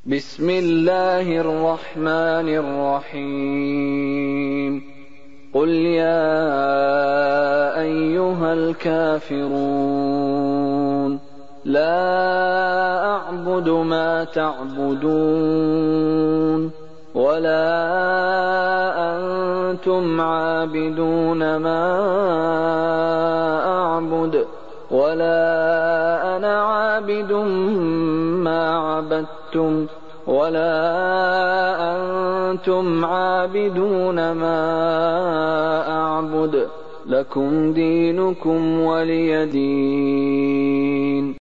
بسم الله الرحمن الرحيم قل يا أيها الكافرون لا أعبد ما تعبدون ولا أنتم عابدون ما أعبد ولا أنا عابد ما عبدتم ولا أنتم عابدون ما أعبد لكم دينكم ولي دين.